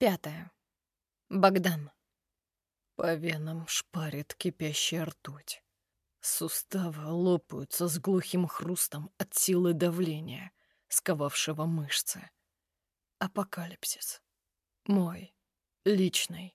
5. Богдан. По венам шпарит кипящая ртуть. Суставы лопаются с глухим хрустом от силы давления, сковавшего мышцы. Апокалипсис. Мой. Личный.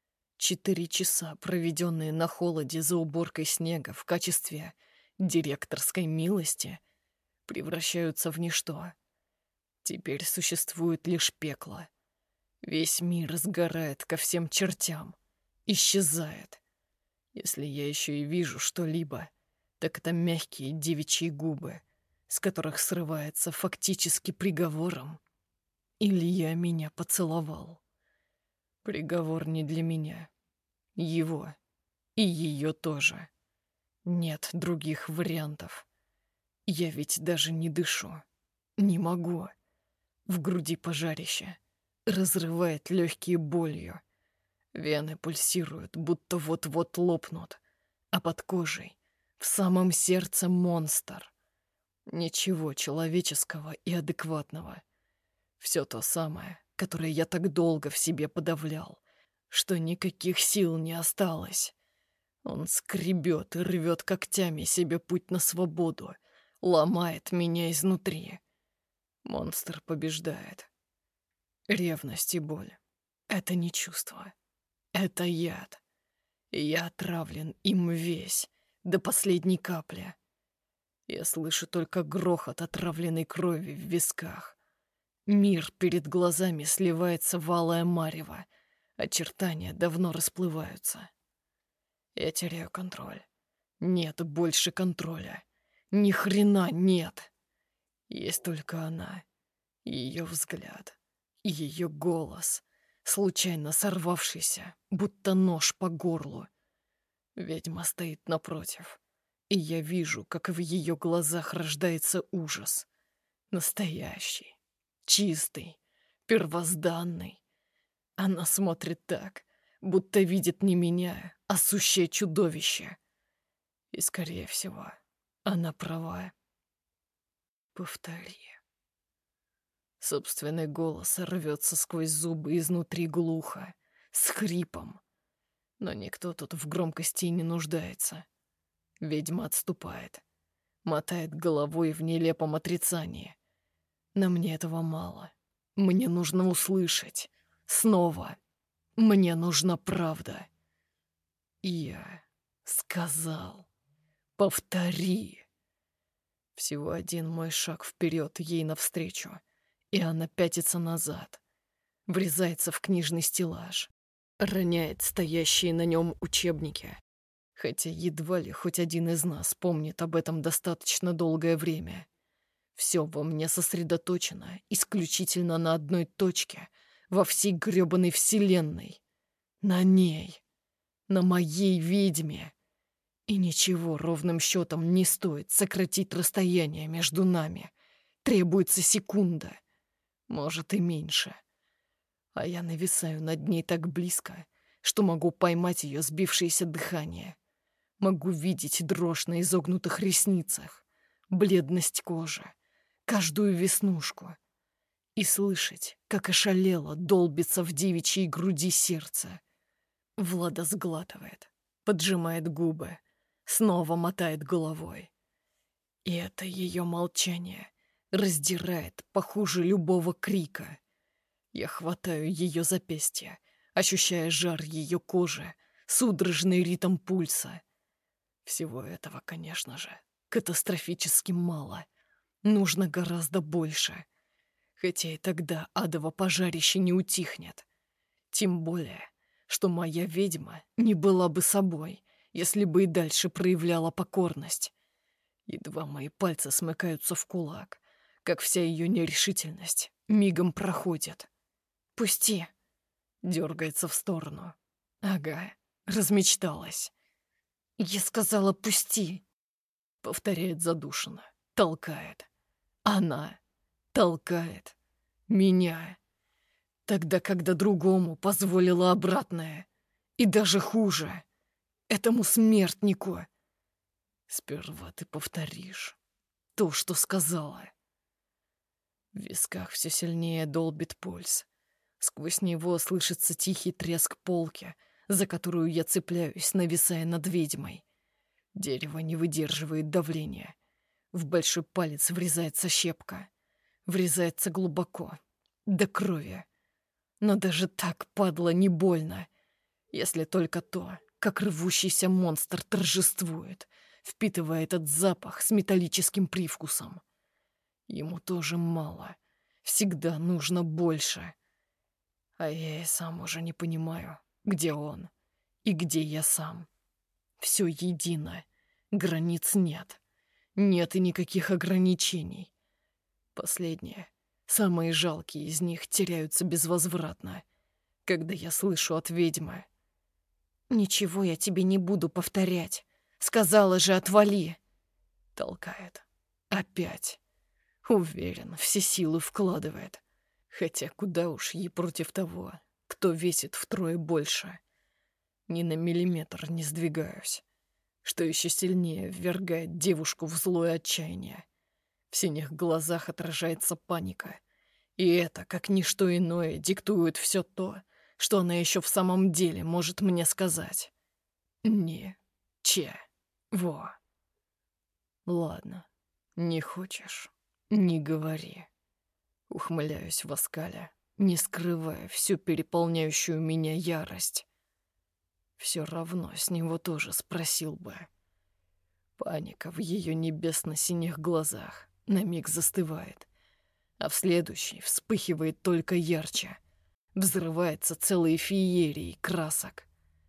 4 часа, проведенные на холоде за уборкой снега в качестве директорской милости, превращаются в ничто. Теперь существует лишь пекло. Весь мир сгорает ко всем чертям, исчезает. Если я еще и вижу что-либо, так это мягкие девичьи губы, с которых срывается фактически приговором. Илья меня поцеловал. Приговор не для меня. Его. И ее тоже. Нет других вариантов. Я ведь даже не дышу. Не могу. В груди пожарище. Разрывает легкие болью. Вены пульсируют, будто вот-вот лопнут. А под кожей, в самом сердце монстр. Ничего человеческого и адекватного. Все то самое, которое я так долго в себе подавлял, что никаких сил не осталось. Он скребет и рвет когтями себе путь на свободу, ломает меня изнутри. Монстр побеждает. Ревность и боль — это не чувство. Это яд. И я отравлен им весь, до последней капли. Я слышу только грохот отравленной крови в висках. Мир перед глазами сливается в алое марево. Очертания давно расплываются. Я теряю контроль. Нет больше контроля. Ни хрена нет. Есть только она. Ее взгляд. Ее голос. Случайно сорвавшийся, будто нож по горлу. Ведьма стоит напротив. И я вижу, как в ее глазах рождается ужас. Настоящий. Чистый, первозданный. Она смотрит так, будто видит не меня, а сущее чудовище. И, скорее всего, она права. Повтори. Собственный голос рвется сквозь зубы изнутри глухо, с хрипом. Но никто тут в громкости не нуждается. Ведьма отступает, мотает головой в нелепом отрицании. Но мне этого мало. Мне нужно услышать. Снова. Мне нужна правда. Я сказал. Повтори. Всего один мой шаг вперед ей навстречу, и она пятится назад. Врезается в книжный стеллаж. Роняет стоящие на нем учебники. Хотя едва ли хоть один из нас помнит об этом достаточно долгое время. Все во мне сосредоточено исключительно на одной точке во всей грёбаной вселенной. На ней. На моей ведьме. И ничего ровным счетом не стоит сократить расстояние между нами. Требуется секунда. Может, и меньше. А я нависаю над ней так близко, что могу поймать ее сбившееся дыхание. Могу видеть дрожь на изогнутых ресницах, бледность кожи, каждую веснушку. И слышать, как ошалело долбится в девичьей груди сердце. Влада сглатывает, поджимает губы, снова мотает головой. И это ее молчание раздирает похуже любого крика. Я хватаю ее запястье, ощущая жар ее кожи, судорожный ритм пульса. Всего этого, конечно же, катастрофически мало. Нужно гораздо больше. Хотя и тогда адово пожарище не утихнет. Тем более, что моя ведьма не была бы собой, если бы и дальше проявляла покорность. Едва мои пальцы смыкаются в кулак, как вся ее нерешительность мигом проходит. «Пусти!» — дергается в сторону. «Ага, размечталась». «Я сказала, пусти!» — повторяет задушенно, толкает. Она толкает меня, тогда, когда другому позволила обратное. И даже хуже, этому смертнику. Сперва ты повторишь то, что сказала. В висках все сильнее долбит пульс. Сквозь него слышится тихий треск полки, за которую я цепляюсь, нависая над ведьмой. Дерево не выдерживает давления. В большой палец врезается щепка. Врезается глубоко, до крови. Но даже так, падла, не больно, если только то, как рвущийся монстр торжествует, впитывая этот запах с металлическим привкусом. Ему тоже мало. Всегда нужно больше. А я и сам уже не понимаю, где он и где я сам. Все едино. Границ нет. Нет и никаких ограничений. Последние, самые жалкие из них теряются безвозвратно, когда я слышу от ведьмы: «Ничего я тебе не буду повторять. Сказала же, отвали!» толкает. Опять. Уверен, все силы вкладывает. Хотя куда уж ей против того, кто весит втрое больше. Ни на миллиметр не сдвигаюсь. Что еще сильнее ввергает девушку в злое отчаяние. В синих глазах отражается паника. И это, как ничто иное, диктует все то, что она еще в самом деле может мне сказать. Ничего. Ладно, не хочешь — не говори. Ухмыляюсь в оскале, не скрывая всю переполняющую меня ярость. Все равно с него тоже спросил бы. Паника в ее небесно-синих глазах на миг застывает, а в следующий вспыхивает только ярче. Взрывается целой феерией красок.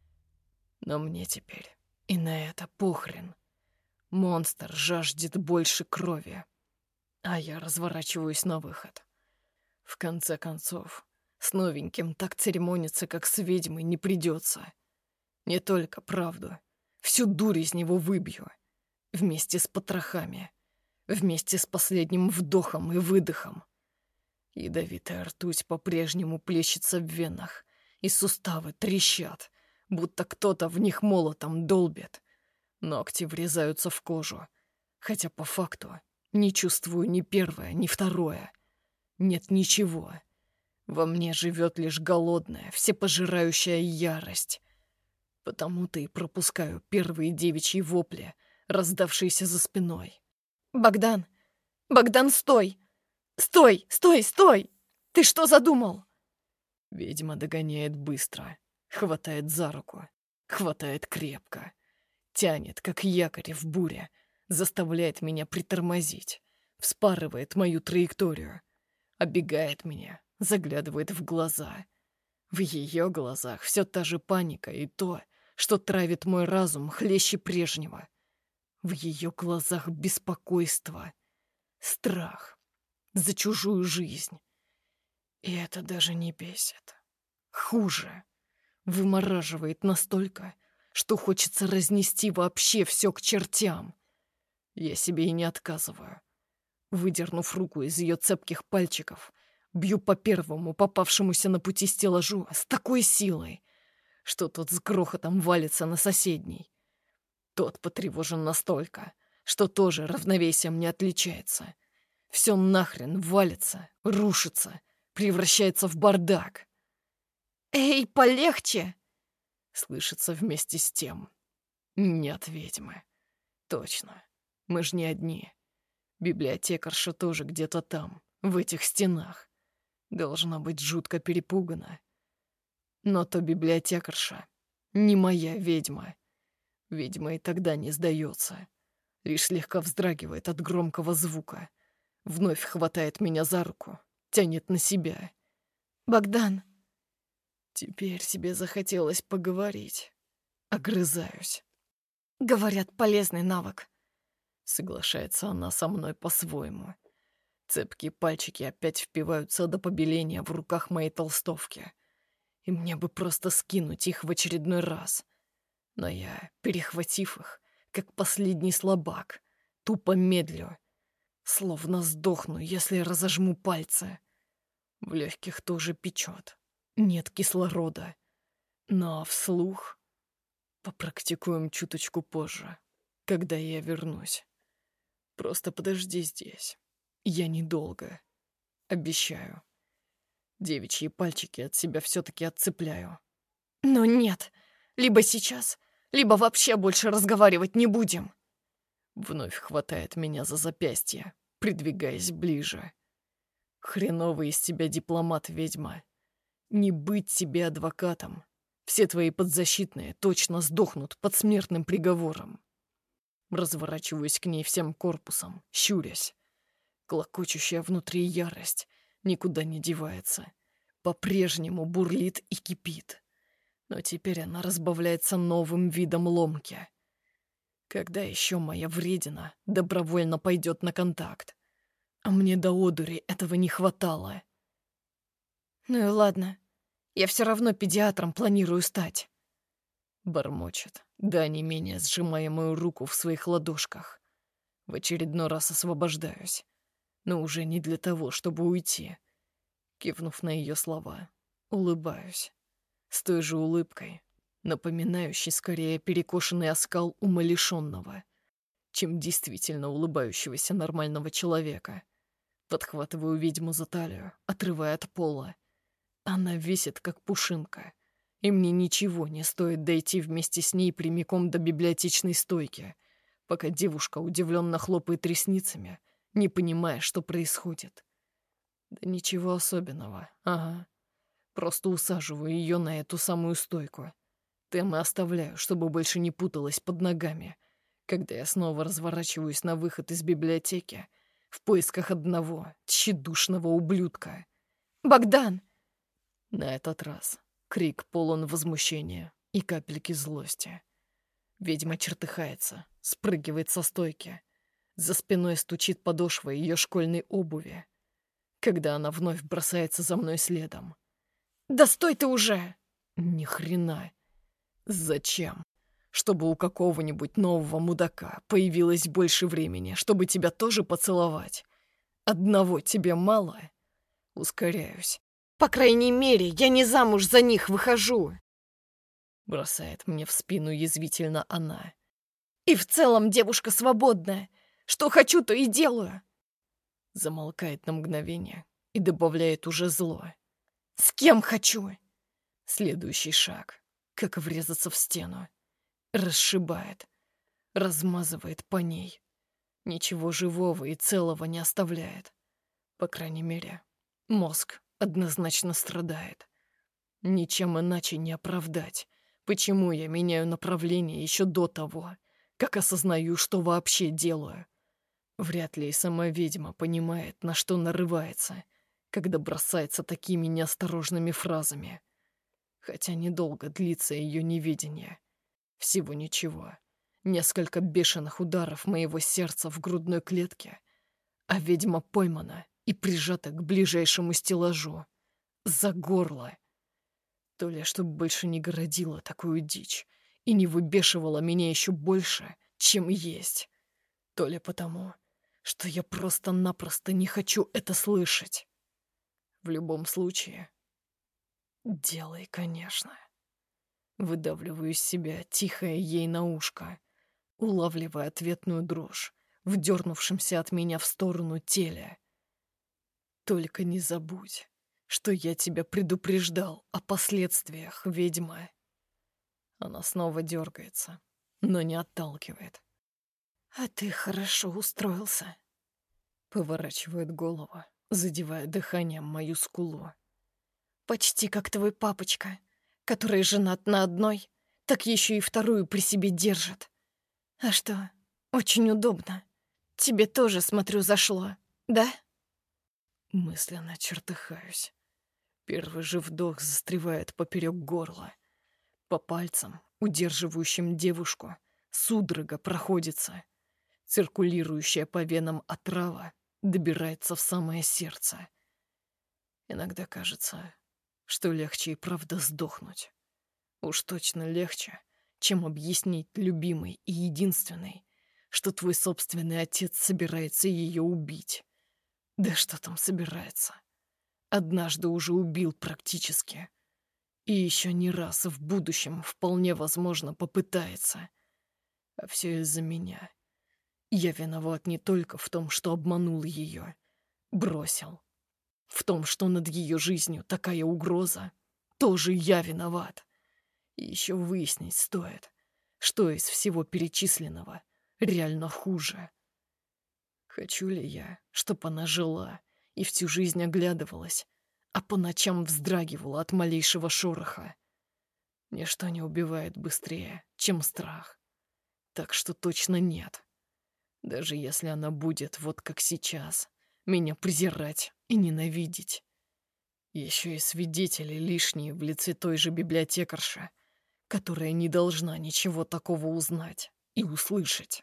Но мне теперь и на это похрен. Монстр жаждет больше крови, а я разворачиваюсь на выход. В конце концов, с новеньким так церемониться, как с ведьмой, не придется. Не только правду, всю дурь из него выбью. Вместе с потрохами, вместе с последним вдохом и выдохом. Ядовитая ртуть по-прежнему плещется в венах, и суставы трещат, будто кто-то в них молотом долбит. Ногти врезаются в кожу, хотя по факту не чувствую ни первое, ни второе. Нет ничего. Во мне живет лишь голодная, всепожирающая ярость. Потому-то и пропускаю первые девичьи вопли, раздавшиеся за спиной. «Богдан! Богдан, стой! Стой! Стой! Стой! Ты что задумал?» Ведьма догоняет быстро, хватает за руку, хватает крепко, тянет, как якорь в буре, заставляет меня притормозить, вспарывает мою траекторию, оббегает меня, заглядывает в глаза. В ее глазах все та же паника и то, что травит мой разум хлеще прежнего. В ее глазах беспокойство, страх за чужую жизнь. И это даже не бесит. Хуже. Вымораживает настолько, что хочется разнести вообще все к чертям. Я себе и не отказываю. Выдернув руку из ее цепких пальчиков, бью по первому попавшемуся на пути стеллажу с такой силой, что тот с грохотом валится на соседний. Тот потревожен настолько, что тоже равновесием не отличается. Все нахрен валится, рушится, превращается в бардак. «Эй, полегче!» Слышится вместе с тем. Нет ведьмы. Точно. Мы ж не одни. Библиотекарша тоже где-то там, в этих стенах. Должна быть жутко перепугана. Но то библиотекарша не моя ведьма. Ведьма и тогда не сдается. Лишь слегка вздрагивает от громкого звука. Вновь хватает меня за руку, тянет на себя. «Богдан!» Теперь себе захотелось поговорить. Огрызаюсь. «Говорят, полезный навык». Соглашается она со мной по-своему. Цепкие пальчики опять впиваются до побеления в руках моей толстовки. И мне бы просто скинуть их в очередной раз. Но я, перехватив их, как последний слабак, тупо медлю. Словно сдохну, если разожму пальцы. В легких тоже печет. Нет кислорода. Но вслух попрактикуем чуточку позже, когда я вернусь. Просто подожди здесь. Я недолго. Обещаю. Девичьи пальчики от себя все-таки отцепляю. Но нет, либо сейчас, либо вообще больше разговаривать не будем. Вновь хватает меня за запястье, придвигаясь ближе. Хреновый из тебя дипломат, ведьма. Не быть тебе адвокатом. Все твои подзащитные точно сдохнут под смертным приговором. Разворачиваюсь к ней всем корпусом, щурясь. Клокочущая внутри ярость никуда не девается. По-прежнему бурлит и кипит. Но теперь она разбавляется новым видом ломки. Когда еще моя вредина добровольно пойдет на контакт? А мне до одури этого не хватало. Ну и ладно, я все равно педиатром планирую стать. Бормочет, да не менее сжимая мою руку в своих ладошках. В очередной раз освобождаюсь, но уже не для того, чтобы уйти. Кивнув на ее слова, улыбаюсь. С той же улыбкой, напоминающей скорее перекошенный оскал умалишенного, чем действительно улыбающегося нормального человека. Подхватываю ведьму за талию, отрывая от пола. Она висит, как пушинка, и мне ничего не стоит дойти вместе с ней прямиком до библиотечной стойки, пока девушка удивленно хлопает ресницами, не понимая, что происходит. Да ничего особенного, ага. Просто усаживаю ее на эту самую стойку. Темы оставляю, чтобы больше не путалась под ногами, когда я снова разворачиваюсь на выход из библиотеки в поисках одного тщедушного ублюдка. «Богдан!» На этот раз крик полон возмущения и капельки злости. Ведьма чертыхается, спрыгивает со стойки. За спиной стучит подошва ее школьной обуви, когда она вновь бросается за мной следом. «Да стой ты уже!» Ни хрена. Зачем? Чтобы у какого-нибудь нового мудака появилось больше времени, чтобы тебя тоже поцеловать? Одного тебе мало? Ускоряюсь. «По крайней мере, я не замуж за них выхожу!» Бросает мне в спину язвительно она. «И в целом девушка свободная. Что хочу, то и делаю!» Замолкает на мгновение и добавляет уже зло. «С кем хочу!» Следующий шаг. Как врезаться в стену. Расшибает. Размазывает по ней. Ничего живого и целого не оставляет. По крайней мере, мозг однозначно страдает. Ничем иначе не оправдать, почему я меняю направление еще до того, как осознаю, что вообще делаю. Вряд ли и сама ведьма понимает, на что нарывается, когда бросается такими неосторожными фразами. Хотя недолго длится ее неведение. Всего ничего. Несколько бешеных ударов моего сердца в грудной клетке, а ведьма поймана и прижата к ближайшему стеллажу. За горло. То ли чтобы больше не городила такую дичь и не выбешивала меня еще больше, чем есть. То ли потому, что я просто-напросто не хочу это слышать. В любом случае, делай, конечно. Выдавливаю из себя тихое ей на ушко, улавливая ответную дрожь в дернувшемся от меня в сторону теле. Только не забудь, что я тебя предупреждал о последствиях, ведьма. Она снова дергается, но не отталкивает. «А ты хорошо устроился!» Поворачивает голову, задевая дыханием мою скулу. «Почти как твой папочка, который женат на одной, так еще и вторую при себе держит. А что, очень удобно. Тебе тоже, смотрю, зашло, да?» Мысленно чертыхаюсь. Первый же вдох застревает поперек горла. По пальцам, удерживающим девушку, судорога проходится. Циркулирующая по венам отрава добирается в самое сердце. Иногда кажется, что легче и правда сдохнуть. Уж точно легче, чем объяснить любимой и единственной, что твой собственный отец собирается ее убить. Да что там собирается? Однажды уже убил практически. И еще не раз в будущем вполне возможно попытается. А все из-за меня. Я виноват не только в том, что обманул ее, бросил. В том, что над ее жизнью такая угроза, тоже я виноват. И еще выяснить стоит, что из всего перечисленного реально хуже. Хочу ли я, чтоб она жила и всю жизнь оглядывалась, а по ночам вздрагивала от малейшего шороха? Ничто не убивает быстрее, чем страх. Так что точно нет. Даже если она будет, вот как сейчас, меня презирать и ненавидеть. Еще и свидетели лишние в лице той же библиотекарши, которая не должна ничего такого узнать и услышать.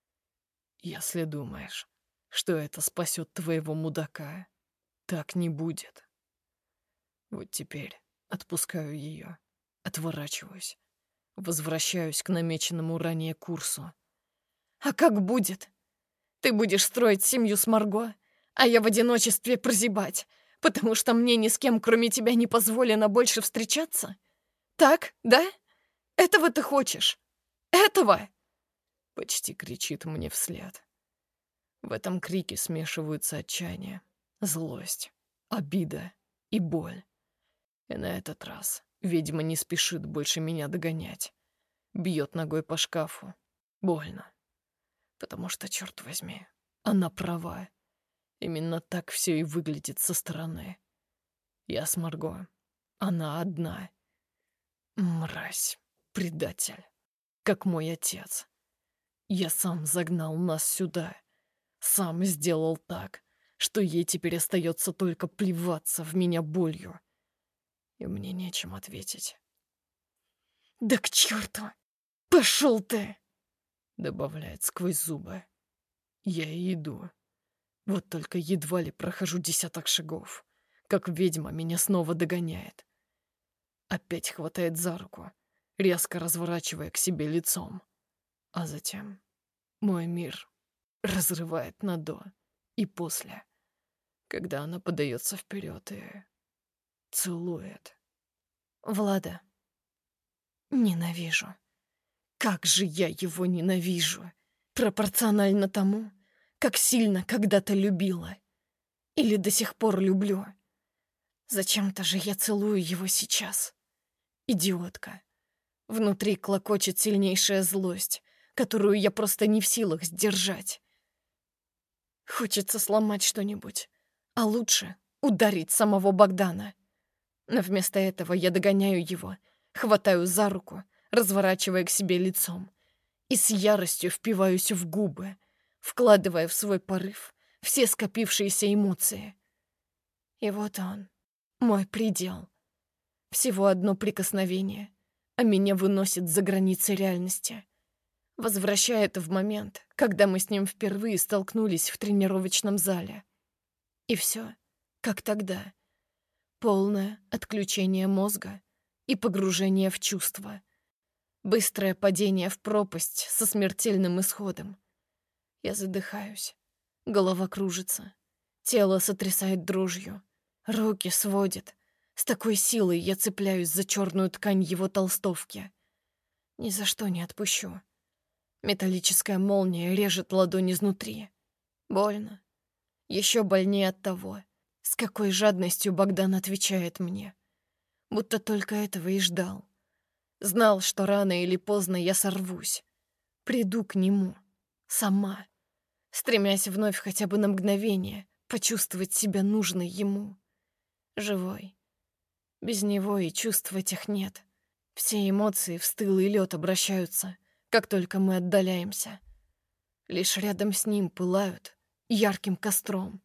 Если думаешь, что это спасет твоего мудака, так не будет. Вот теперь отпускаю ее, отворачиваюсь, возвращаюсь к намеченному ранее курсу. А как будет? Ты будешь строить семью с Марго, а я в одиночестве прозябать, потому что мне ни с кем, кроме тебя, не позволено больше встречаться? Так, да? Этого ты хочешь? Этого?» Почти кричит мне вслед. В этом крике смешиваются отчаяние, злость, обида и боль. И на этот раз ведьма не спешит больше меня догонять. Бьет ногой по шкафу. Больно. Потому что, черт возьми, она права. Именно так все и выглядит со стороны. Я с Марго. Она одна. Мразь, предатель, как мой отец. Я сам загнал нас сюда. Сам сделал так, что ей теперь остается только плеваться в меня болью. И мне нечем ответить. «Да к черту! Пошел ты!» Добавляет сквозь зубы. Я и иду. Вот только едва ли прохожу 10 шагов, как ведьма меня снова догоняет. Опять хватает за руку, резко разворачивая к себе лицом. А затем мой мир разрывает на до и после, когда она подается вперед и целует. «Влада, ненавижу. Как же я его ненавижу! Пропорционально тому, как сильно когда-то любила. Или до сих пор люблю. Зачем-то же я целую его сейчас. Идиотка. Внутри клокочет сильнейшая злость, которую я просто не в силах сдержать. Хочется сломать что-нибудь, а лучше ударить самого Богдана. Но вместо этого я догоняю его, хватаю за руку, разворачивая к себе лицом, и с яростью впиваюсь в губы, вкладывая в свой порыв все скопившиеся эмоции. И вот он, мой предел. Всего одно прикосновение, а меня выносит за границы реальности. Возвращает в момент, когда мы с ним впервые столкнулись в тренировочном зале. И все, как тогда. Полное отключение мозга и погружение в чувства. Быстрое падение в пропасть со смертельным исходом. Я задыхаюсь. Голова кружится. Тело сотрясает дрожью. Руки сводит. С такой силой я цепляюсь за черную ткань его толстовки. Ни за что не отпущу. Металлическая молния режет ладонь изнутри. Больно. Еще больнее от того, с какой жадностью Богдан отвечает мне. Будто только этого и ждал. Знал, что рано или поздно я сорвусь. Приду к нему. Сама. Стремясь вновь хотя бы на мгновение почувствовать себя нужной ему. Живой. Без него и чувств этих нет. Все эмоции в стылый лед обращаются, как только мы отдаляемся. Лишь рядом с ним пылают ярким костром.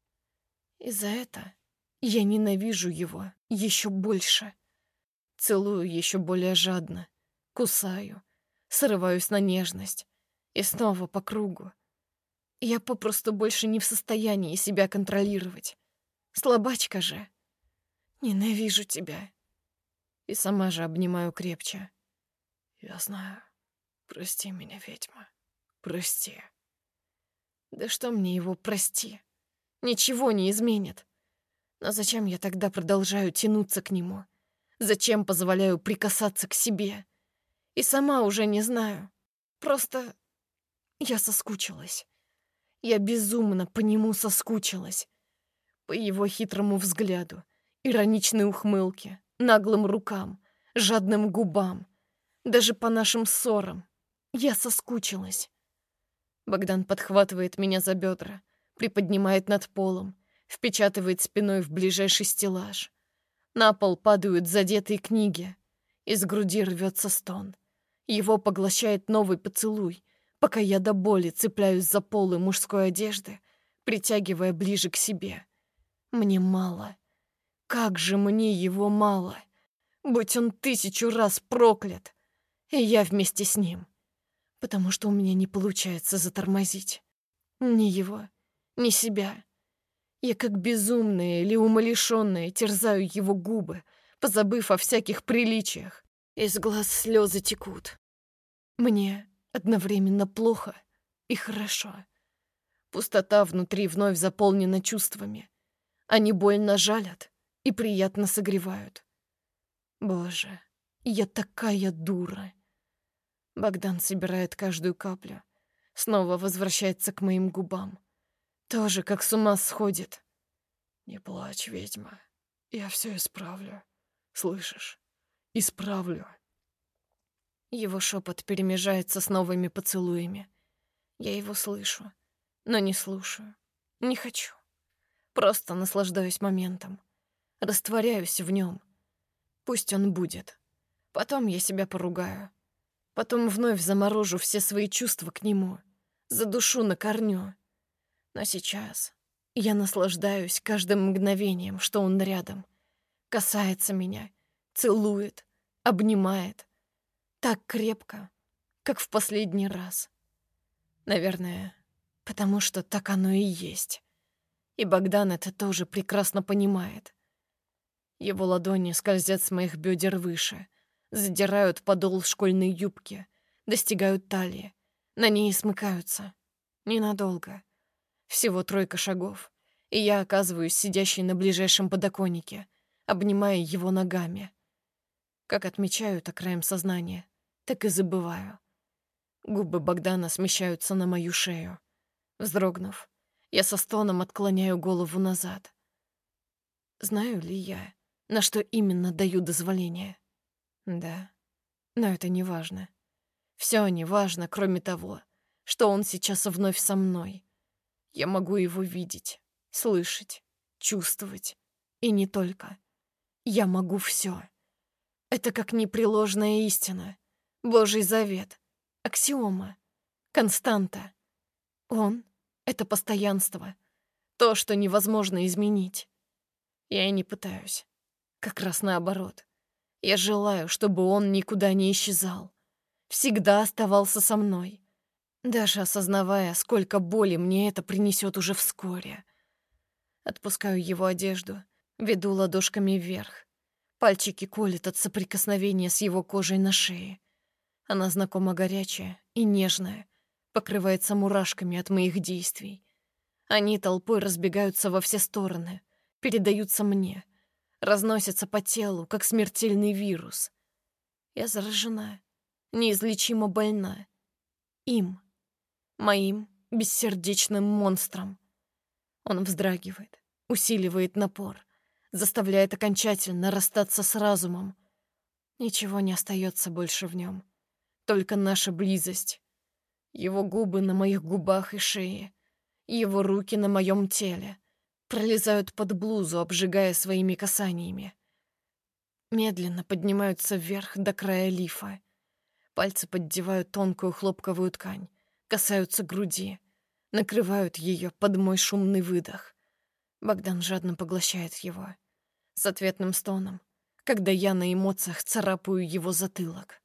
И за это я ненавижу его еще больше. Целую еще более жадно, кусаю, срываюсь на нежность и снова по кругу. Я попросту больше не в состоянии себя контролировать. Слабачка же. Ненавижу тебя. И сама же обнимаю крепче. Я знаю. Прости меня, ведьма. Прости. Да что мне его прости? Ничего не изменит. Но зачем я тогда продолжаю тянуться к нему? Зачем позволяю прикасаться к себе? И сама уже не знаю. Просто я соскучилась. Я безумно по нему соскучилась. По его хитрому взгляду, ироничной ухмылке, наглым рукам, жадным губам, даже по нашим ссорам. Я соскучилась. Богдан подхватывает меня за бедра, приподнимает над полом, впечатывает спиной в ближайший стеллаж. На пол падают задетые книги. Из груди рвется стон. Его поглощает новый поцелуй, пока я до боли цепляюсь за полы мужской одежды, притягивая ближе к себе. Мне мало. Как же мне его мало. Будь он 1000 раз проклят. И я вместе с ним. Потому что у меня не получается затормозить. Ни его, ни себя. Я как безумная или умалишенная терзаю его губы, позабыв о всяких приличиях. Из глаз слезы текут. Мне одновременно плохо и хорошо. Пустота внутри вновь заполнена чувствами. Они больно жалят и приятно согревают. Боже, я такая дура. Богдан собирает каждую каплю, снова возвращается к моим губам. Тоже как с ума сходит. Не плачь, ведьма. Я все исправлю. Слышишь? Исправлю. Его шепот перемежается с новыми поцелуями. Я его слышу, но не слушаю. Не хочу. Просто наслаждаюсь моментом. Растворяюсь в нем. Пусть он будет. Потом я себя поругаю. Потом вновь заморожу все свои чувства к нему. Задушу на корню. Но сейчас я наслаждаюсь каждым мгновением, что он рядом. Касается меня, целует, обнимает. Так крепко, как в последний раз. Наверное, потому что так оно и есть. И Богдан это тоже прекрасно понимает. Его ладони скользят с моих бедер выше, задирают подол школьной юбки, достигают талии, на ней смыкаются. Ненадолго. Всего 3 шагов, и я оказываюсь сидящей на ближайшем подоконнике, обнимая его ногами. Как отмечаю это краем сознания, так и забываю. Губы Богдана смещаются на мою шею. Вздрогнув, я со стоном отклоняю голову назад. Знаю ли я, на что именно даю дозволение? Да, но это не важно. Все не важно, кроме того, что он сейчас вновь со мной. Я могу его видеть, слышать, чувствовать. И не только. Я могу все. Это как непреложная истина, Божий завет, аксиома, константа. Он — это постоянство, то, что невозможно изменить. Я и не пытаюсь. Как раз наоборот. Я желаю, чтобы он никуда не исчезал. Всегда оставался со мной. Даже осознавая, сколько боли мне это принесет уже вскоре. Отпускаю его одежду, веду ладошками вверх. Пальчики колят от соприкосновения с его кожей на шее. Она знакомо горячая и нежная, покрывается мурашками от моих действий. Они толпой разбегаются во все стороны, передаются мне, разносятся по телу, как смертельный вирус. Я заражена, неизлечимо больна. Им, моим бессердечным монстром. Он вздрагивает, усиливает напор, заставляет окончательно расстаться с разумом. Ничего не остается больше в нем, только наша близость. Его губы на моих губах и шее, его руки на моем теле пролезают под блузу, обжигая своими касаниями. Медленно поднимаются вверх до края лифа. Пальцы поддевают тонкую хлопковую ткань, касаются груди, накрывают ее под мой шумный выдох. Богдан жадно поглощает его с ответным стоном, когда я на эмоциях царапаю его затылок.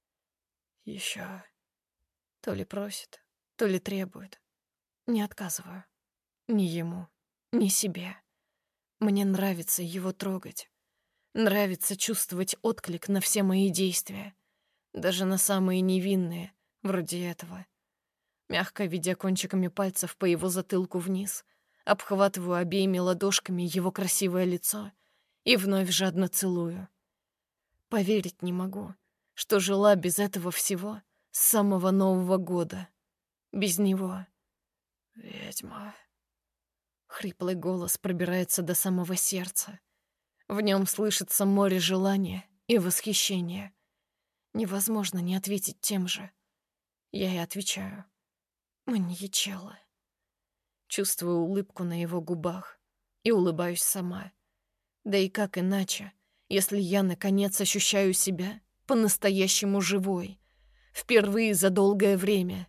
Еще. То ли просит, то ли требует. Не отказываю. Ни ему, ни себе. Мне нравится его трогать. Нравится чувствовать отклик на все мои действия. Даже на самые невинные, вроде этого. Мягко ведя кончиками пальцев по его затылку вниз, обхватываю обеими ладошками его красивое лицо и вновь жадно целую. Поверить не могу, что жила без этого всего с самого Нового года. Без него. Ведьма. Хриплый голос пробирается до самого сердца. В нем слышится море желания и восхищения. Невозможно не ответить тем же. Я и отвечаю. Маньячелло. Чувствую улыбку на его губах и улыбаюсь сама. Да и как иначе, если я, наконец, ощущаю себя по-настоящему живой. Впервые за долгое время.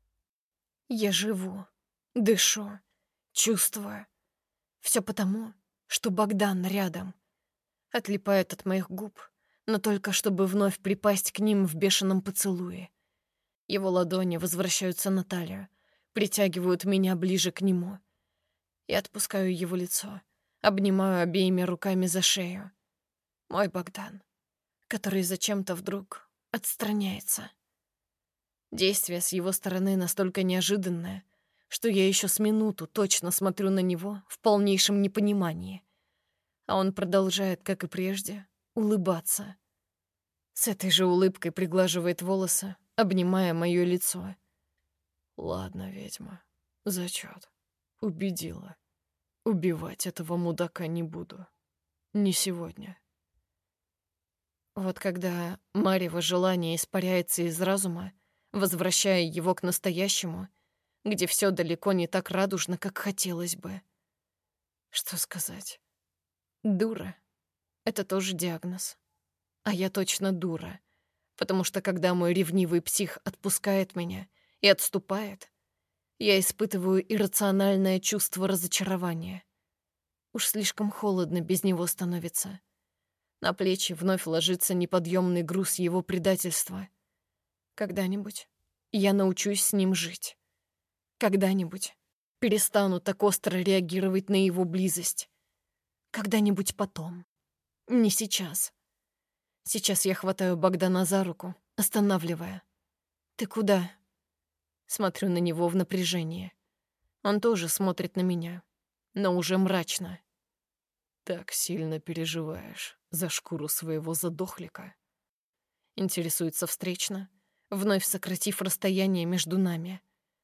Я живу, дышу, чувствую. Все потому, что Богдан рядом. Отлипает от моих губ, но только чтобы вновь припасть к ним в бешеном поцелуе. Его ладони возвращаются на талию, притягивают меня ближе к нему. Я отпускаю его лицо, обнимаю обеими руками за шею. Мой Богдан, который зачем-то вдруг отстраняется. Действие с его стороны настолько неожиданное, что я еще с минуту точно смотрю на него в полнейшем непонимании. А он продолжает, как и прежде, улыбаться. С этой же улыбкой приглаживает волосы, обнимая моё лицо. Ладно, ведьма, зачёт. Убедила. Убивать этого мудака не буду. Не сегодня. Вот когда марево желание испаряется из разума, возвращая его к настоящему, где все далеко не так радужно, как хотелось бы. Что сказать? Дура. Это тоже диагноз. А я точно дура. Потому что когда мой ревнивый псих отпускает меня и отступает, я испытываю иррациональное чувство разочарования. Уж слишком холодно без него становится. На плечи вновь ложится неподъемный груз его предательства. Когда-нибудь я научусь с ним жить. Когда-нибудь перестану так остро реагировать на его близость. Когда-нибудь потом. Не сейчас. Сейчас я хватаю Богдана за руку, останавливая. «Ты куда?» Смотрю на него в напряжении. Он тоже смотрит на меня, но уже мрачно. Так сильно переживаешь за шкуру своего задохлика? Интересуется встречно, вновь сократив расстояние между нами.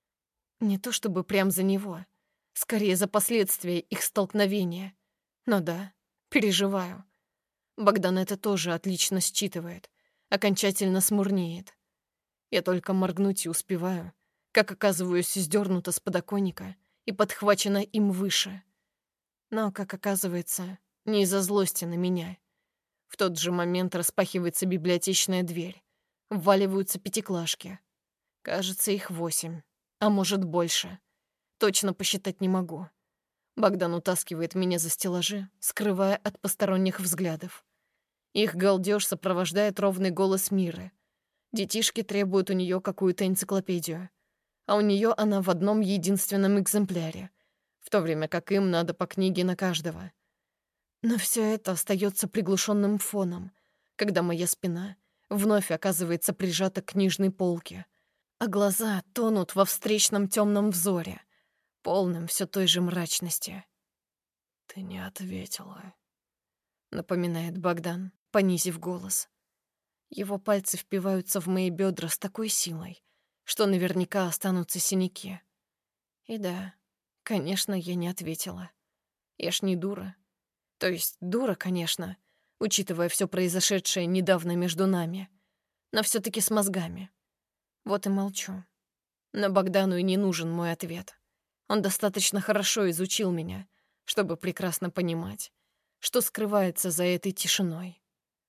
Не то чтобы прям за него, скорее за последствия их столкновения. Но да, переживаю. Богдан это тоже отлично считывает, окончательно смурнеет. Я только моргнуть и успеваю, как оказываюсь сдёрнута с подоконника и подхвачена им выше. Но, как оказывается, не из-за злости на меня. В тот же момент распахивается библиотечная дверь. Вваливаются пятиклашки. Кажется, их 8, а может больше. Точно посчитать не могу. Богдан утаскивает меня за стеллажи, скрывая от посторонних взглядов. Их галдёж сопровождает ровный голос Миры. Детишки требуют у неё какую-то энциклопедию. А у неё она в одном единственном экземпляре, в то время как им надо по книге на каждого. Но всё это остаётся приглушённым фоном, когда моя спина вновь оказывается прижата к книжной полке, а глаза тонут во встречном тёмном взоре, полном всё той же мрачности. «Ты не ответила», — напоминает Богдан, понизив голос. Его пальцы впиваются в мои бедра с такой силой, что наверняка останутся синяки. И да, конечно, я не ответила. Я ж не дура. То есть дура, конечно, учитывая все произошедшее недавно между нами, но все-таки с мозгами. Вот и молчу. Но Богдану и не нужен мой ответ. Он достаточно хорошо изучил меня, чтобы прекрасно понимать, что скрывается за этой тишиной.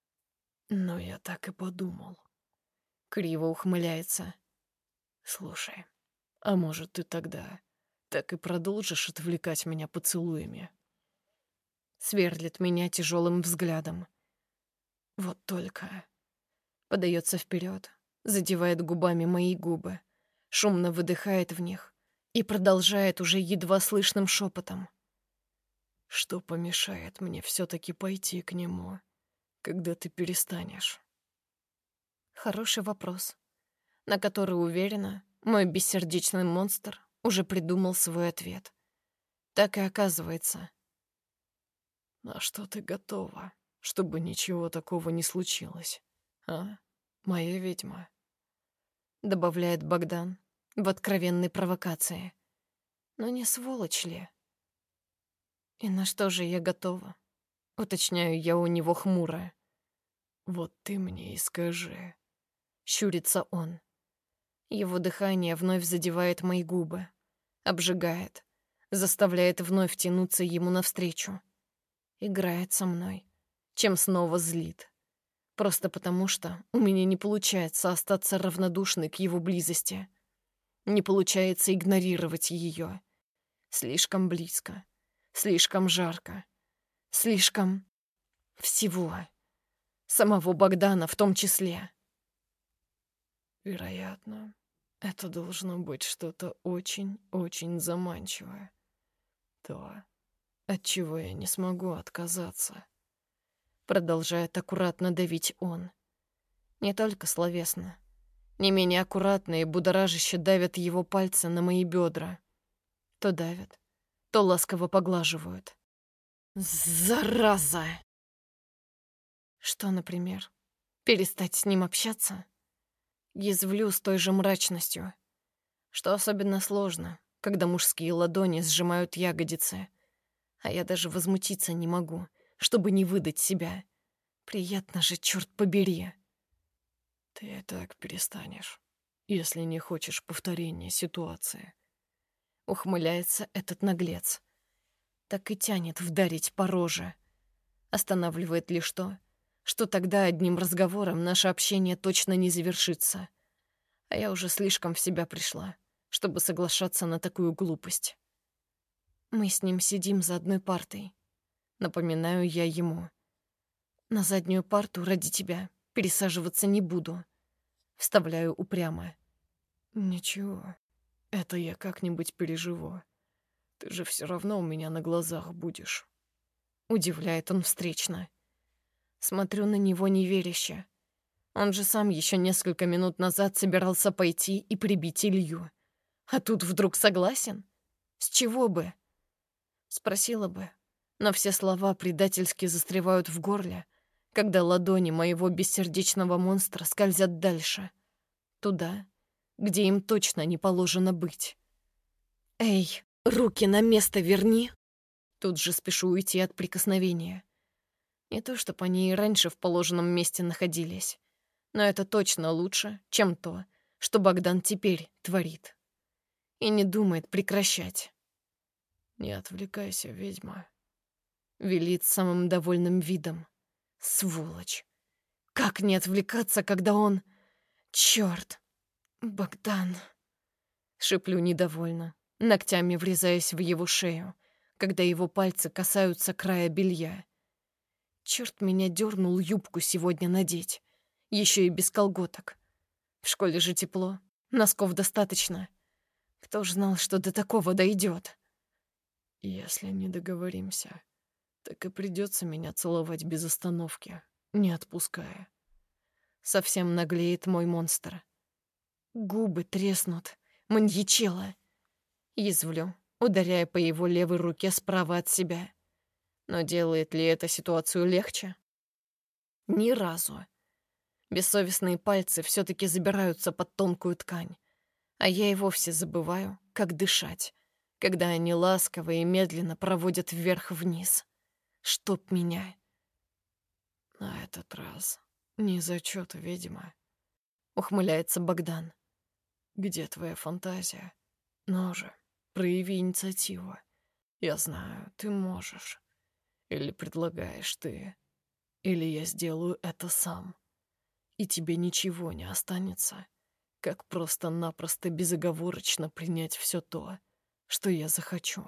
но я так и подумал. Криво ухмыляется. Слушай, а может, ты тогда так и продолжишь отвлекать меня поцелуями? Сверлит меня тяжелым взглядом. Вот только... Подается вперед, задевает губами мои губы, шумно выдыхает в них и продолжает уже едва слышным шепотом. Что помешает мне все-таки пойти к нему, когда ты перестанешь? Хороший вопрос, на который, уверена, мой бессердечный монстр уже придумал свой ответ. Так и оказывается. А что ты готова, чтобы ничего такого не случилось, а, моя ведьма? Добавляет Богдан в откровенной провокации. Но не сволочь ли? И на что же я готова? Уточняю я у него хмуро. Вот ты мне и скажи. Щурится он. Его дыхание вновь задевает мои губы. Обжигает. Заставляет вновь тянуться ему навстречу. Играет со мной. Чем снова злит. Просто потому, что у меня не получается остаться равнодушной к его близости. Не получается игнорировать ее. Слишком близко. Слишком жарко. Слишком... всего. Самого Богдана в том числе. Вероятно, это должно быть что-то очень-очень заманчивое. То, от чего я не смогу отказаться. Продолжает аккуратно давить он. Не только словесно. Не менее аккуратно и будоражаще давят его пальцы на мои бедра. То давят, то ласково поглаживают. Зараза! Что, например? Перестать с ним общаться? Язвлю с той же мрачностью. Что особенно сложно, когда мужские ладони сжимают ягодицы. А я даже возмутиться не могу, чтобы не выдать себя. Приятно же, черт побери. Ты и так перестанешь, если не хочешь повторения ситуации. Ухмыляется этот наглец. Так и тянет вдарить по роже. Останавливает лишь то, что тогда одним разговором наше общение точно не завершится. А я уже слишком в себя пришла, чтобы соглашаться на такую глупость. Мы с ним сидим за одной партой. Напоминаю я ему. На заднюю парту ради тебя пересаживаться не буду. Вставляю упрямо. Ничего, это я как-нибудь переживу. Ты же все равно у меня на глазах будешь. Удивляет он встречно. Смотрю на него неверяще. Он же сам еще несколько минут назад собирался пойти и прибить Илью. А тут вдруг согласен? С чего бы? Спросила бы, но все слова предательски застревают в горле, когда ладони моего бессердечного монстра скользят дальше. Туда, где им точно не положено быть. «Эй, руки на место верни!» Тут же спешу уйти от прикосновения. Не то, чтобы они и раньше в положенном месте находились, но это точно лучше, чем то, что Богдан теперь творит. И не думает прекращать. Не отвлекайся, ведьма. Велит самым довольным видом. Сволочь. Как не отвлекаться, когда он... Чёрт. Богдан. Шиплю недовольно, ногтями врезаясь в его шею, когда его пальцы касаются края белья. Чёрт меня дернул юбку сегодня надеть. Еще и без колготок. В школе же тепло. Носков достаточно. Кто ж знал, что до такого дойдет? Если не договоримся, так и придется меня целовать без остановки, не отпуская. Совсем наглеет мой монстр. Губы треснут. Маньячело. Язвлю, ударяя по его левой руке справа от себя. Но делает ли это ситуацию легче? Ни разу. Бессовестные пальцы все-таки забираются под тонкую ткань, а я и вовсе забываю, как дышать, когда они ласково и медленно проводят вверх-вниз. Чтоб меня. На этот раз не зачёт, ведьма. Ухмыляется Богдан. Где твоя фантазия? Ну же, прояви инициативу. Я знаю, ты можешь. Или предлагаешь ты, или я сделаю это сам. И тебе ничего не останется, как просто-напросто безоговорочно принять все то, что я захочу.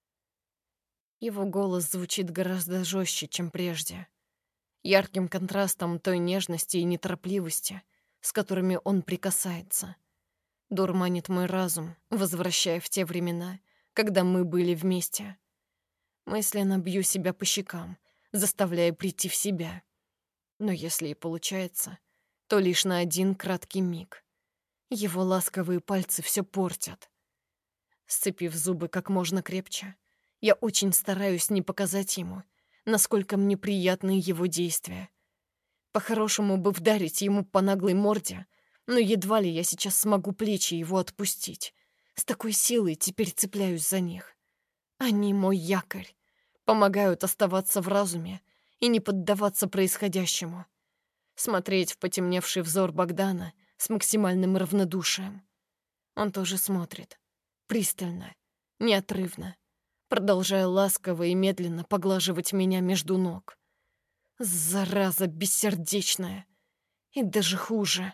Его голос звучит гораздо жестче, чем прежде. Ярким контрастом той нежности и неторопливости, с которыми он прикасается. Дурманит мой разум, возвращая в те времена, когда мы были вместе. Мысленно бью себя по щекам, заставляя прийти в себя. Но если и получается, то лишь на один краткий миг. Его ласковые пальцы все портят. Сцепив зубы как можно крепче, я очень стараюсь не показать ему, насколько мне приятны его действия. По-хорошему бы вдарить ему по наглой морде, но едва ли я сейчас смогу плечи его отпустить. С такой силой теперь цепляюсь за них. Они мой якорь, помогают оставаться в разуме и не поддаваться происходящему, смотреть в потемневший взор Богдана с максимальным равнодушием. Он тоже смотрит, пристально, неотрывно, продолжая ласково и медленно поглаживать меня между ног. Зараза бессердечная. И даже хуже.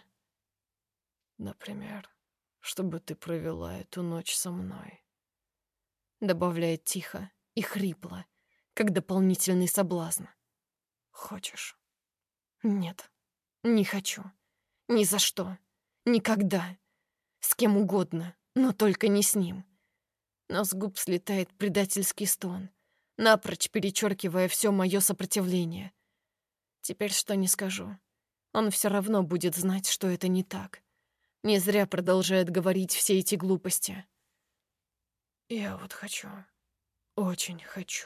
Например, чтобы ты провела эту ночь со мной. Добавляет тихо и хрипло, как дополнительный соблазн. Хочешь? Нет, не хочу. Ни за что. Никогда. С кем угодно, но только не с ним. Но с губ слетает предательский стон, напрочь перечеркивая все мое сопротивление. Теперь что не скажу. Он все равно будет знать, что это не так. Не зря продолжает говорить все эти глупости. Я вот хочу, очень хочу.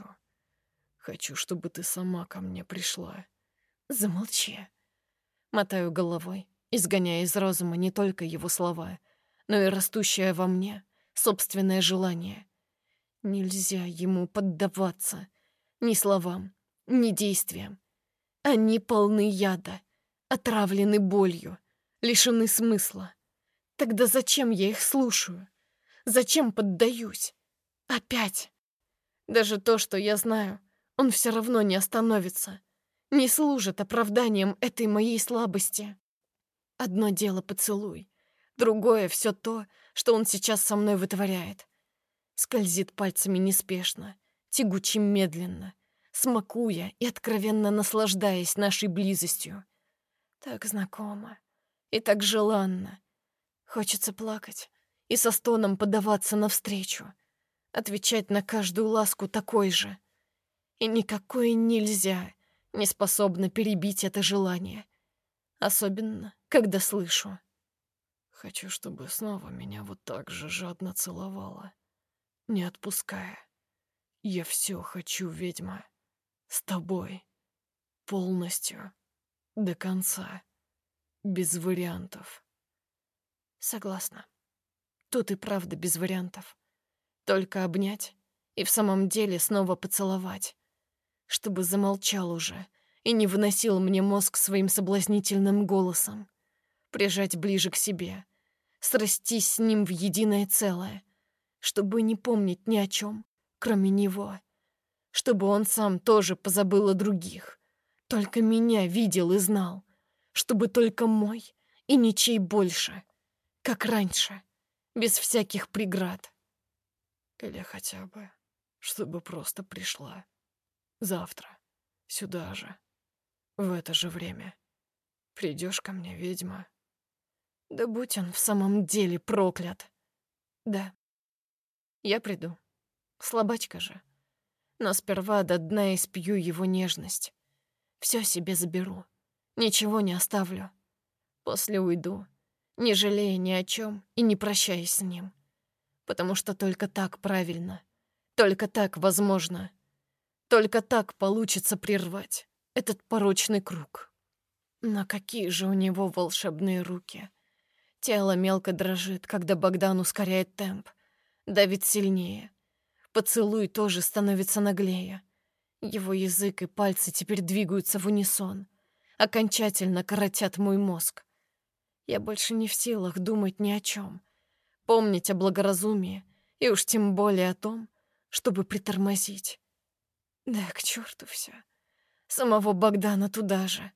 Хочу, чтобы ты сама ко мне пришла. Замолчи. Мотаю головой, изгоняя из разума не только его слова, но и растущее во мне собственное желание. Нельзя ему поддаваться ни словам, ни действиям. Они полны яда, отравлены болью, лишены смысла. Тогда зачем я их слушаю? Зачем поддаюсь? Опять. Даже то, что я знаю, он все равно не остановится, не служит оправданием этой моей слабости. Одно дело поцелуй, другое — все то, что он сейчас со мной вытворяет. Скользит пальцами неспешно, тягуче медленно, смакуя и откровенно наслаждаясь нашей близостью. Так знакомо и так желанно. Хочется плакать и со стоном подаваться навстречу, отвечать на каждую ласку такой же. И никакое нельзя не способно перебить это желание. Особенно, когда слышу. Хочу, чтобы снова меня вот так же жадно целовала, не отпуская. Я все хочу, ведьма. С тобой. Полностью. До конца. Без вариантов. Согласна. Тут и правда без вариантов. Только обнять и в самом деле снова поцеловать. Чтобы замолчал уже и не выносил мне мозг своим соблазнительным голосом. Прижать ближе к себе. Срастись с ним в единое целое. Чтобы не помнить ни о чем, кроме него. Чтобы он сам тоже позабыл о других. Только меня видел и знал. Чтобы только мой и ничей больше. Как раньше. Без всяких преград. Или хотя бы, чтобы просто пришла. Завтра. Сюда же. В это же время. Придешь ко мне, ведьма? Да будь он в самом деле проклят. Да. Я приду. Слабачка же. Но сперва до дна испью его нежность. Все себе заберу. Ничего не оставлю. После уйду, не жалея ни о чем и не прощаясь с ним. Потому что только так правильно. Только так возможно. Только так получится прервать этот порочный круг. Но какие же у него волшебные руки. Тело мелко дрожит, когда Богдан ускоряет темп. Давит сильнее. Поцелуй тоже становится наглее. Его язык и пальцы теперь двигаются в унисон. Окончательно коротят мой мозг. Я больше не в силах думать ни о чем. Помнить о благоразумии и уж тем более о том, чтобы притормозить. Да к черту все. Самого Богдана туда же.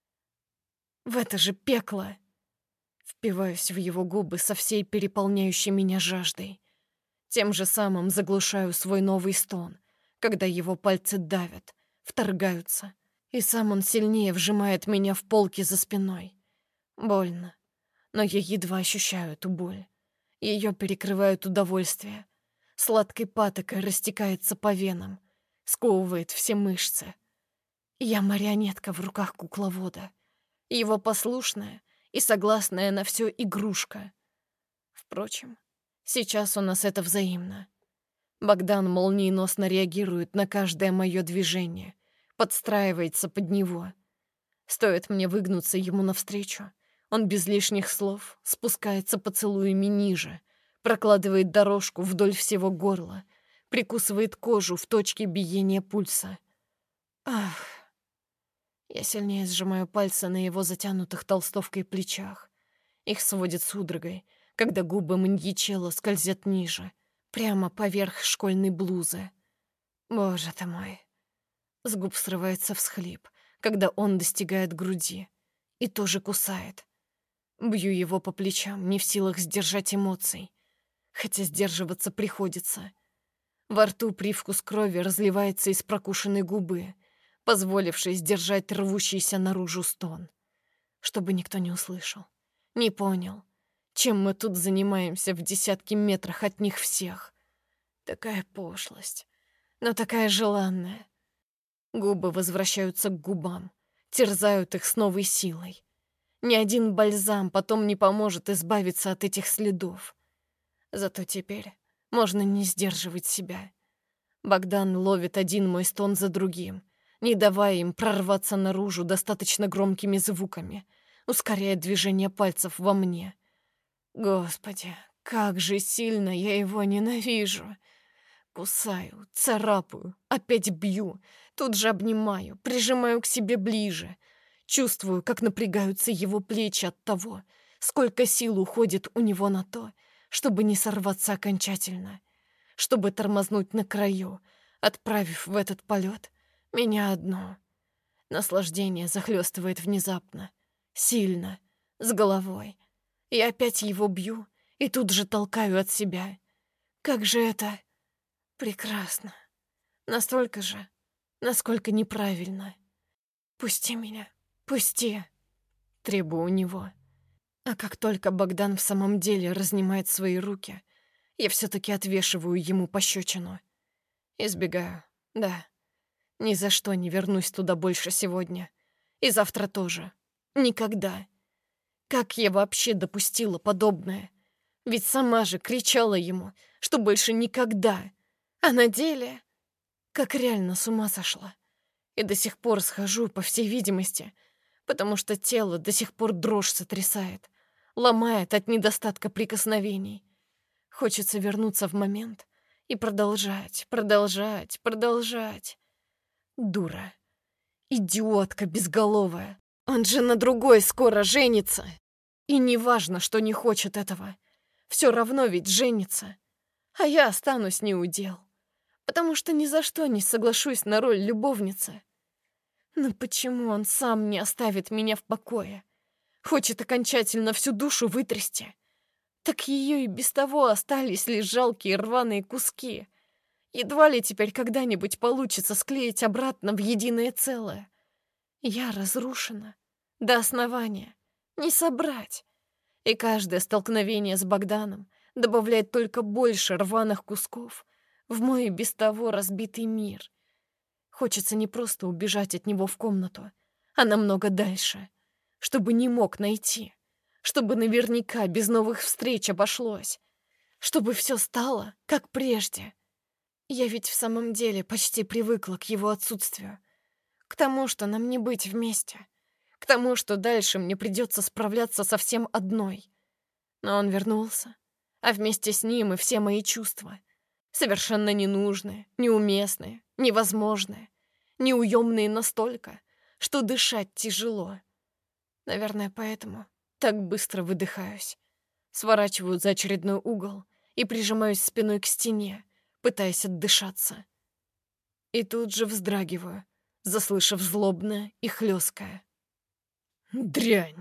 В это же пекло. Впиваюсь в его губы со всей переполняющей меня жаждой. Тем же самым заглушаю свой новый стон, когда его пальцы давят, вторгаются, и сам он сильнее вжимает меня в полки за спиной. Больно, но я едва ощущаю эту боль. Ее перекрывает удовольствие. Сладкой патокой растекается по венам, сковывает все мышцы. Я марионетка в руках кукловода. Его послушная и согласная на все игрушка. Впрочем, сейчас у нас это взаимно. Богдан молниеносно реагирует на каждое мое движение, подстраивается под него. Стоит мне выгнуться ему навстречу, он без лишних слов спускается поцелуями ниже, прокладывает дорожку вдоль всего горла, прикусывает кожу в точке биения пульса. Ах! Я сильнее сжимаю пальцы на его затянутых толстовкой плечах. Их сводит судорогой, когда губы маньячелло скользят ниже, прямо поверх школьной блузы. Боже ты мой. С губ срывается всхлип, когда он достигает груди, и тоже кусает. Бью его по плечам, не в силах сдержать эмоций, хотя сдерживаться приходится. Во рту привкус крови разливается из прокушенной губы, позволившей сдержать рвущийся наружу стон. Чтобы никто не услышал, не понял, чем мы тут занимаемся в десятки метрах от них всех. Такая пошлость, но такая желанная. Губы возвращаются к губам, терзают их с новой силой. Ни один бальзам потом не поможет избавиться от этих следов. Зато теперь можно не сдерживать себя. Богдан ловит один мой стон за другим, не давая им прорваться наружу достаточно громкими звуками, ускоряя движение пальцев во мне. Господи, как же сильно я его ненавижу. Кусаю, царапаю, опять бью, тут же обнимаю, прижимаю к себе ближе. Чувствую, как напрягаются его плечи от того, сколько сил уходит у него на то, чтобы не сорваться окончательно, чтобы тормознуть на краю, отправив в этот полет меня одну. Наслаждение захлестывает внезапно, сильно, с головой. Я опять его бью и тут же толкаю от себя. Как же это прекрасно. Настолько же, насколько неправильно. «Пусти меня, пусти!» — требую у него. А как только Богдан в самом деле разнимает свои руки, я все-таки отвешиваю ему пощечину. Избегаю, да. Ни за что не вернусь туда больше сегодня. И завтра тоже. Никогда. Как я вообще допустила подобное? Ведь сама же кричала ему, что больше никогда. А на деле, как реально с ума сошла. И до сих пор схожу, по всей видимости, потому что тело до сих пор дрожь сотрясает, ломает от недостатка прикосновений. Хочется вернуться в момент и продолжать. Дура. Идиотка безголовая. Он же на другой скоро женится. И не важно, что не хочет этого. Все равно ведь женится. А я останусь не у дел. Потому что ни за что не соглашусь на роль любовницы. Но почему он сам не оставит меня в покое? Хочет окончательно всю душу вытрясти. Так ее и без того остались лишь жалкие рваные куски. Едва ли теперь когда-нибудь получится склеить обратно в единое целое. Я разрушена до основания. Не собрать. И каждое столкновение с Богданом добавляет только больше рваных кусков в мой и без того разбитый мир. Хочется не просто убежать от него в комнату, а намного дальше, чтобы не мог найти, чтобы наверняка без новых встреч обошлось, чтобы все стало, как прежде. Я ведь в самом деле почти привыкла к его отсутствию, к тому, что нам не быть вместе, к тому, что дальше мне придется справляться совсем одной. Но он вернулся, а вместе с ним и все мои чувства. Совершенно ненужные, неуместные, невозможные, неуемные настолько, что дышать тяжело. Наверное, поэтому так быстро выдыхаюсь. Сворачиваю за очередной угол и прижимаюсь спиной к стене, пытаясь отдышаться. И тут же вздрагиваю, заслышав злобное и хлёсткое: «Дрянь!»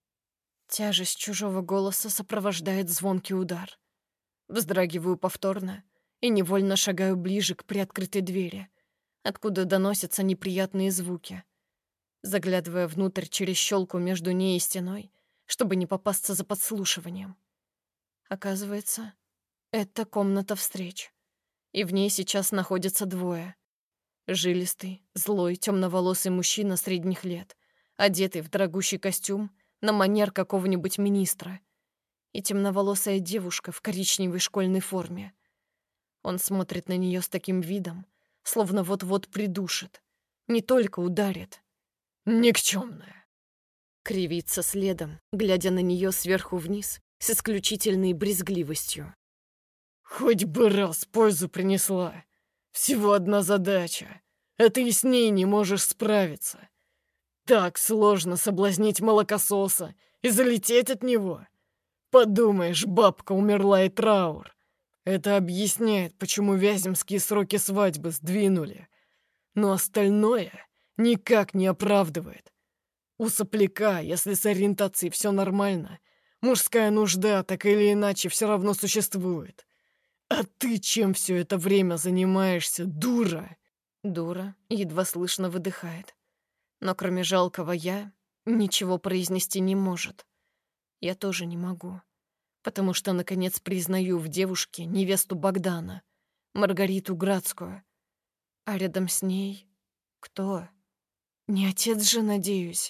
Тяжесть чужого голоса сопровождает звонкий удар. Вздрагиваю повторно и невольно шагаю ближе к приоткрытой двери, откуда доносятся неприятные звуки. Заглядывая внутрь через щелку между ней и стеной, чтобы не попасться за подслушиванием. Оказывается, это комната встреч, и в ней сейчас находятся двое. Жилистый, злой, темноволосый мужчина средних лет, одетый в дорогущий костюм на манер какого-нибудь министра, и темноволосая девушка в коричневой школьной форме. Он смотрит на нее с таким видом, словно вот-вот придушит, не только ударит. «Никчемная!» Кривится следом, глядя на нее сверху вниз с исключительной брезгливостью. Хоть бы раз пользу принесла. Всего одна задача, а ты с ней не можешь справиться. Так сложно соблазнить молокососа и залететь от него. Подумаешь, бабка умерла и траур. Это объясняет, почему вяземские сроки свадьбы сдвинули. Но остальное никак не оправдывает. У сопляка, если с ориентацией все нормально, мужская нужда так или иначе все равно существует. А ты чем все это время занимаешься, дура? Дура едва слышно выдыхает. Но кроме жалкого «я» ничего произнести не может. Я тоже не могу. Потому что, наконец, признаю в девушке невесту Богдана, Маргариту Градскую. А рядом с ней кто? Не отец же, надеюсь.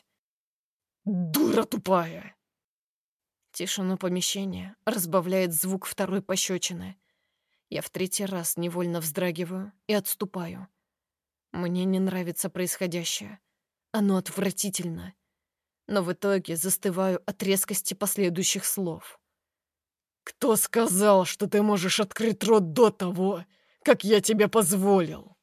Дура тупая! Тишину помещения разбавляет звук второй пощечины. Я в третий раз невольно вздрагиваю и отступаю. Мне не нравится происходящее. Оно отвратительно. Но в итоге застываю от резкости последующих слов. Кто сказал, что ты можешь открыть рот до того, как я тебе позволил?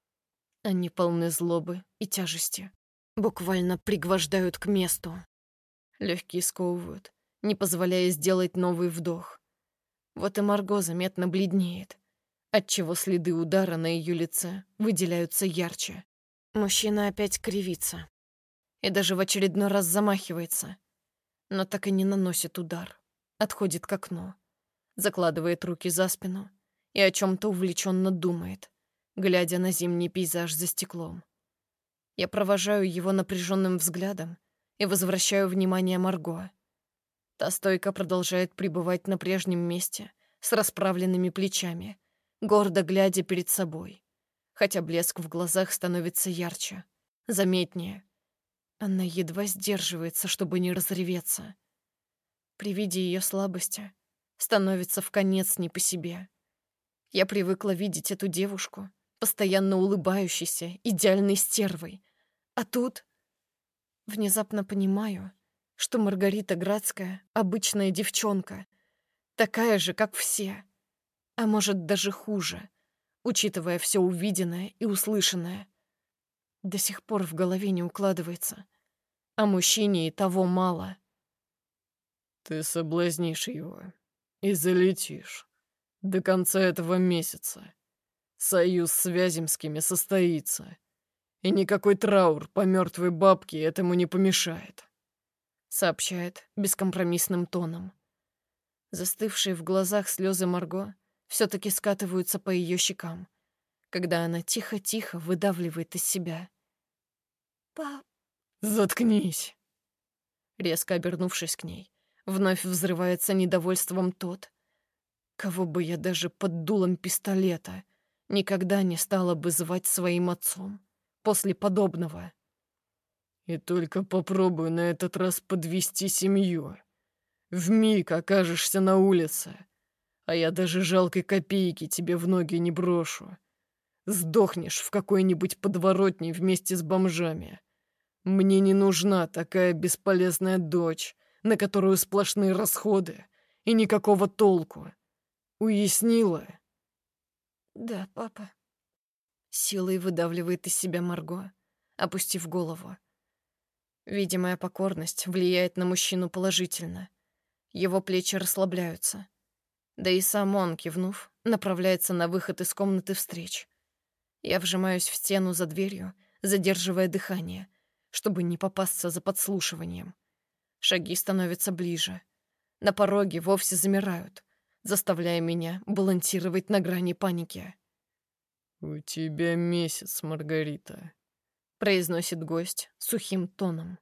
Они полны злобы и тяжести. Буквально пригвождают к месту. Легкие сковывают, не позволяя сделать новый вдох. Вот и Марго заметно бледнеет, отчего следы удара на ее лице выделяются ярче. Мужчина опять кривится и даже в очередной раз замахивается, но так и не наносит удар. Отходит к окну, закладывает руки за спину и о чем-то увлеченно думает, глядя на зимний пейзаж за стеклом. Я провожаю его напряженным взглядом и возвращаю внимание Марго. Та стойко продолжает пребывать на прежнем месте с расправленными плечами, гордо глядя перед собой, хотя блеск в глазах становится ярче, заметнее. Она едва сдерживается, чтобы не разреветься. При виде ее слабости становится вконец не по себе. Я привыкла видеть эту девушку, постоянно улыбающейся, идеальной стервой. А тут внезапно понимаю, что Маргарита Градская — обычная девчонка, такая же, как все, а может, даже хуже, учитывая все увиденное и услышанное. До сих пор в голове не укладывается. А мужчине и того мало. Ты соблазнишь его и залетишь до конца этого месяца. Союз с Вяземскими состоится, и никакой траур по мертвой бабке этому не помешает, Сообщает бескомпромиссным тоном. Застывшие в глазах слезы Марго все-таки скатываются по ее щекам, когда она тихо-тихо выдавливает из себя. «Пап!» Заткнись. Резко обернувшись к ней, вновь взрывается недовольством тот, кого бы я даже под дулом пистолета никогда не стала бы звать своим отцом после подобного. И только попробуй на этот раз подвести семью. Вмиг окажешься на улице, а я даже жалкой копейки тебе в ноги не брошу. Сдохнешь в какой-нибудь подворотне вместе с бомжами. Мне не нужна такая бесполезная дочь, на которую сплошные расходы и никакого толку. Уяснила? «Да, папа». Силой выдавливает из себя Марго, опустив голову. Видимая покорность влияет на мужчину положительно. Его плечи расслабляются. Да и сам он, кивнув, направляется на выход из комнаты встреч. Я вжимаюсь в стену за дверью, задерживая дыхание, чтобы не попасться за подслушиванием. Шаги становятся ближе. На пороге вовсе замирают, заставляя меня балансировать на грани паники. «У тебя месяц, Маргарита», — произносит гость сухим тоном.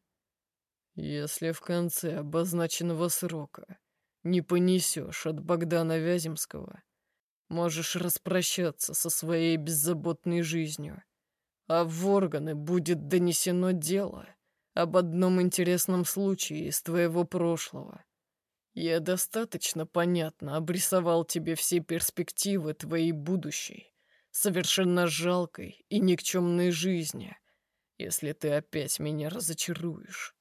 «Если в конце обозначенного срока не понесешь от Богдана Вяземского, можешь распрощаться со своей беззаботной жизнью, а в органы будет донесено дело об одном интересном случае из твоего прошлого. Я достаточно понятно обрисовал тебе все перспективы твоей будущей, совершенно жалкой и никчемной жизни, если ты опять меня разочаруешь».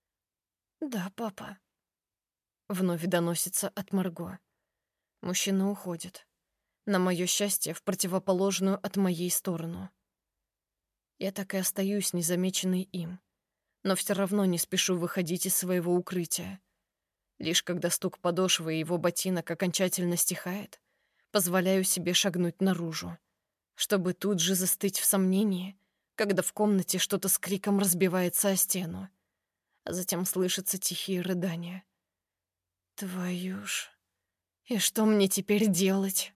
«Да, папа». Вновь доносится от Марго. Мужчина уходит. на моё счастье, в противоположную от моей сторону. Я так и остаюсь незамеченной им, но все равно не спешу выходить из своего укрытия. Лишь когда стук подошвы и его ботинок окончательно стихает, позволяю себе шагнуть наружу, чтобы тут же застыть в сомнении, когда в комнате что-то с криком разбивается о стену, а затем слышатся тихие рыдания. Твою ж... И что мне теперь делать?